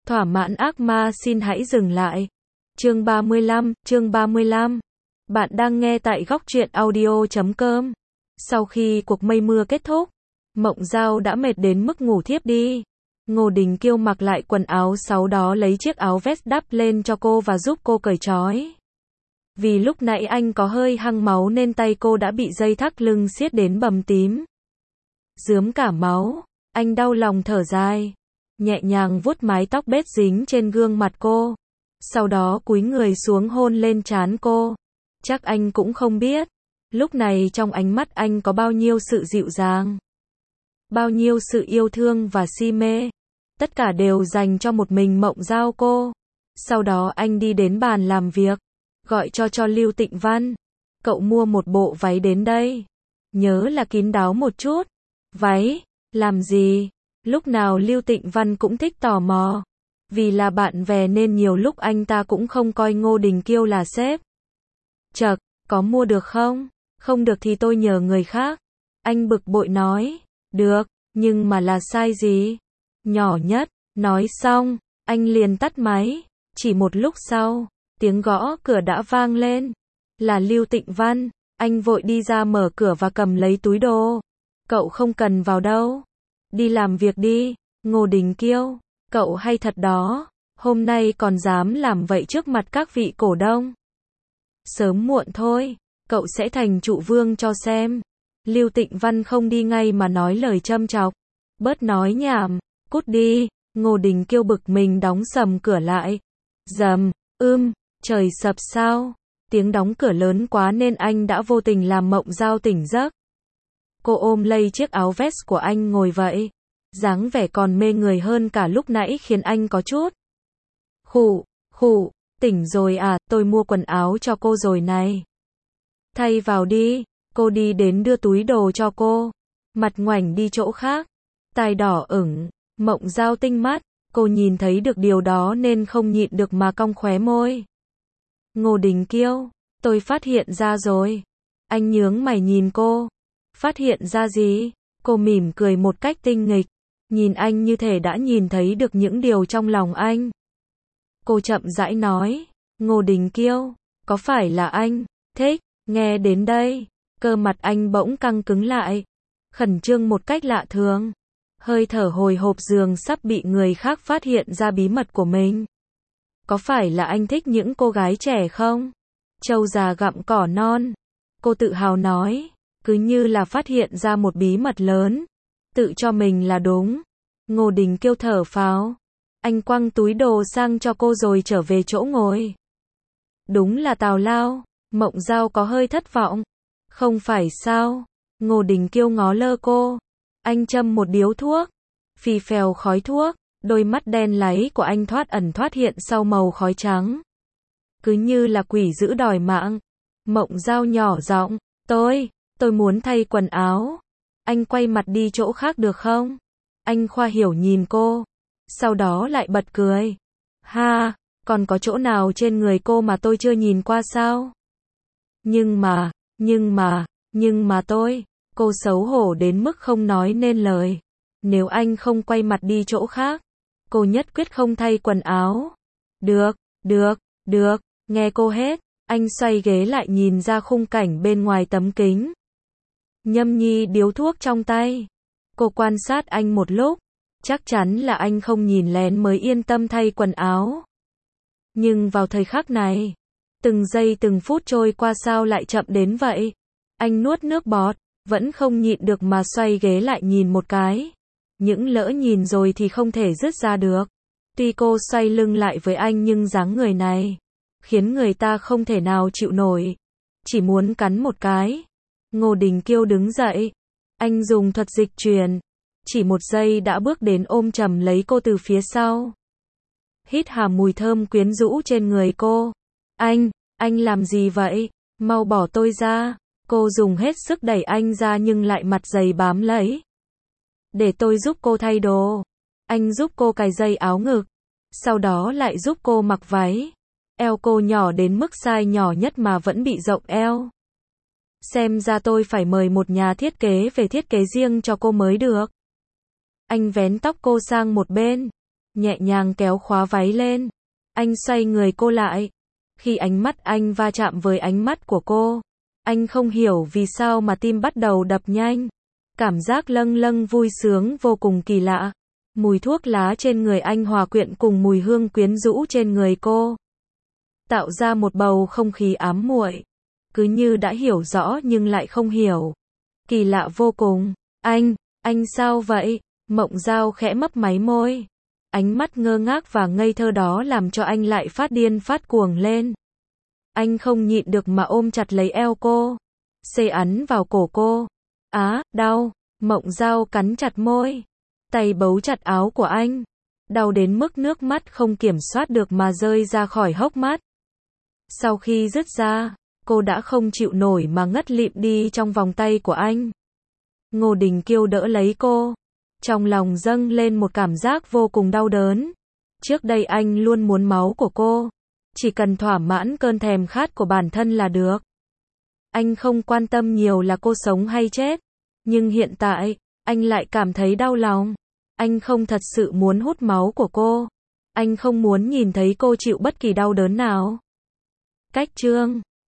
Thỏa mãn ác ma xin hãy dừng lại. Chương 35. Bạn đang nghe tại góc truyện audio.com. Sau khi cuộc mây mưa kết thúc, Mộng Dao đã mệt đến mức ngủ thiếp đi. Ngô Đình Kiêu mặc lại quần áo, sau đó lấy chiếc áo vest đắp lên cho cô và giúp cô cởi trói. Vì lúc nãy anh có hơi hăng máu nên tay cô đã bị dây thắt lưng siết đến bầm tím, rướm cả máu. Anh đau lòng thở dài, nhẹ nhàng vuốt mái tóc bết dính trên gương mặt cô, sau đó cúi người xuống hôn lên trán cô. Chắc anh cũng không biết, lúc này trong ánh mắt anh có bao nhiêu sự dịu dàng, bao nhiêu sự yêu thương và si mê, tất cả đều dành cho một mình Mộng Dao cô. Sau đó anh đi đến bàn làm việc, gọi cho Lưu Tịnh Văn. Cậu mua một bộ váy đến đây, nhớ là kín đáo một chút. Váy? Làm gì? Lúc nào Lưu Tịnh Văn cũng thích tò mò. Vì là bạn bè nên nhiều lúc anh ta cũng không coi Ngô Đình Kiêu là sếp. Chậc, có mua được không? Không được thì tôi nhờ người khác. Anh bực bội nói. Được, nhưng mà là size gì? Nhỏ nhất. Nói xong, anh liền tắt máy. Chỉ một lúc sau, tiếng gõ cửa đã vang lên. Là Lưu Tịnh Văn. Anh vội đi ra mở cửa và cầm lấy túi đồ. Cậu không cần vào đâu. Đi làm việc đi. Ngô Đình Kiêu, cậu hay thật đó. Hôm nay còn dám làm vậy trước mặt các vị cổ đông. Sớm muộn thôi, cậu sẽ thành trụ vương cho xem. Lưu Tịnh Văn không đi ngay mà nói lời châm chọc. Bớt nói nhảm, cút đi. Ngô Đình Kiêu bực mình đóng sầm cửa lại. Rầm, trời sập sao? Tiếng đóng cửa lớn quá nên anh đã vô tình làm Mộng Dao tỉnh giấc. Cô ôm lấy chiếc áo vest của anh ngồi vậy, dáng vẻ còn mê người hơn cả lúc nãy khiến anh có chút khụ, tỉnh rồi à, tôi mua quần áo cho cô rồi này. Thay vào đi. Cô đi đến đưa túi đồ cho cô, mặt ngoảnh đi chỗ khác, tai đỏ ửng. Mộng Dao tinh mắt, cô nhìn thấy được điều đó nên không nhịn được mà cong khóe môi. Ngô Đình Kiêu, tôi phát hiện ra rồi. Anh nhướng mày nhìn cô. Phát hiện ra gì? Cô mỉm cười một cách tinh nghịch, nhìn anh như thể đã nhìn thấy được những điều trong lòng anh. Cô chậm rãi nói, Ngô Đình Kiêu, có phải là anh thích? Nghe đến đây, cơ mặt anh bỗng căng cứng lại, khẩn trương một cách lạ thường, hơi thở hồi hộp dường sắp bị người khác phát hiện ra bí mật của mình. Có phải là anh thích những cô gái trẻ không? Trâu già gặm cỏ non, cô tự hào nói, cứ như là phát hiện ra một bí mật lớn, tự cho mình là đúng. Ngô Đình Kiêu thở phào, anh quăng túi đồ sang cho cô rồi trở về chỗ ngồi. Đúng là tào lao. Mộng Dao có hơi thất vọng. Không phải sao? Ngô Đình Kiêu ngó lơ cô. Anh châm một điếu thuốc, phì phèo khói thuốc, đôi mắt đen láy của anh thoát ẩn thoát hiện sau màu khói trắng, cứ như là quỷ dữ đòi mạng. Mộng Dao nhỏ giọng, tôi muốn thay quần áo. Anh quay mặt đi chỗ khác được không? Anh khoa hiểu nhìn cô, sau đó lại bật cười. Ha, còn có chỗ nào trên người cô mà tôi chưa nhìn qua sao? Nhưng mà cô xấu hổ đến mức không nói nên lời. Nếu anh không quay mặt đi chỗ khác, cô nhất quyết không thay quần áo. Được, nghe cô hết. Anh xoay ghế lại nhìn ra khung cảnh bên ngoài tấm kính, nhâm nhi điếu thuốc trong tay. Cô quan sát anh một lúc, chắc chắn là anh không nhìn lén mới yên tâm thay quần áo. Nhưng vào thời khắc này, từng giây từng phút trôi qua sao lại chậm đến vậy? Anh nuốt nước bọt, vẫn không nhịn được mà xoay ghế lại nhìn một cái. Những lỡ nhìn rồi thì không thể dứt ra được. Tuy cô xoay lưng lại với anh nhưng dáng người này khiến người ta không thể nào chịu nổi, chỉ muốn cắn một cái. Ngô Đình Kiêu đứng dậy, anh dùng thuật dịch truyền, chỉ một giây đã bước đến ôm chầm lấy cô từ phía sau, hít hà mùi thơm quyến rũ trên người cô. Anh làm gì vậy? Mau bỏ tôi ra. Cô dùng hết sức đẩy anh ra nhưng lại mặt dày bám lấy. Để tôi giúp cô thay đồ. Anh giúp cô cài dây áo ngực, sau đó lại giúp cô mặc váy. Eo cô nhỏ đến mức size nhỏ nhất mà vẫn bị rộng eo. Xem ra tôi phải mời một nhà thiết kế về thiết kế riêng cho cô mới được. Anh vén tóc cô sang một bên, nhẹ nhàng kéo khóa váy lên. Anh xoay người cô lại. Khi ánh mắt anh va chạm với ánh mắt của cô, anh không hiểu vì sao mà tim bắt đầu đập nhanh. Cảm giác lâng lâng vui sướng vô cùng kỳ lạ. Mùi thuốc lá trên người anh hòa quyện cùng mùi hương quyến rũ trên người cô, tạo ra một bầu không khí ám muội. Cứ như đã hiểu rõ nhưng lại không hiểu. Kỳ lạ vô cùng. Anh sao vậy? Mộng Dao khẽ mấp máy môi. Ánh mắt ngơ ngác và ngây thơ đó làm cho anh lại phát điên phát cuồng lên. Anh không nhịn được mà ôm chặt lấy eo cô, xê ắn vào cổ cô. Á, đau. Mộng Dao cắn chặt môi, tay bấu chặt áo của anh. Đau đến mức nước mắt không kiểm soát được mà rơi ra khỏi hốc mắt. Sau khi dứt ra, cô đã không chịu nổi mà ngất lịm đi trong vòng tay của anh. Ngô Đình Kiêu đỡ lấy cô. Trong lòng dâng lên một cảm giác vô cùng đau đớn. Trước đây anh luôn muốn máu của cô. Chỉ cần thỏa mãn cơn thèm khát của bản thân là được. Anh không quan tâm nhiều là cô sống hay chết. Nhưng hiện tại, anh lại cảm thấy đau lòng. Anh không thật sự muốn hút máu của cô. Anh không muốn nhìn thấy cô chịu bất kỳ đau đớn nào. Cách chương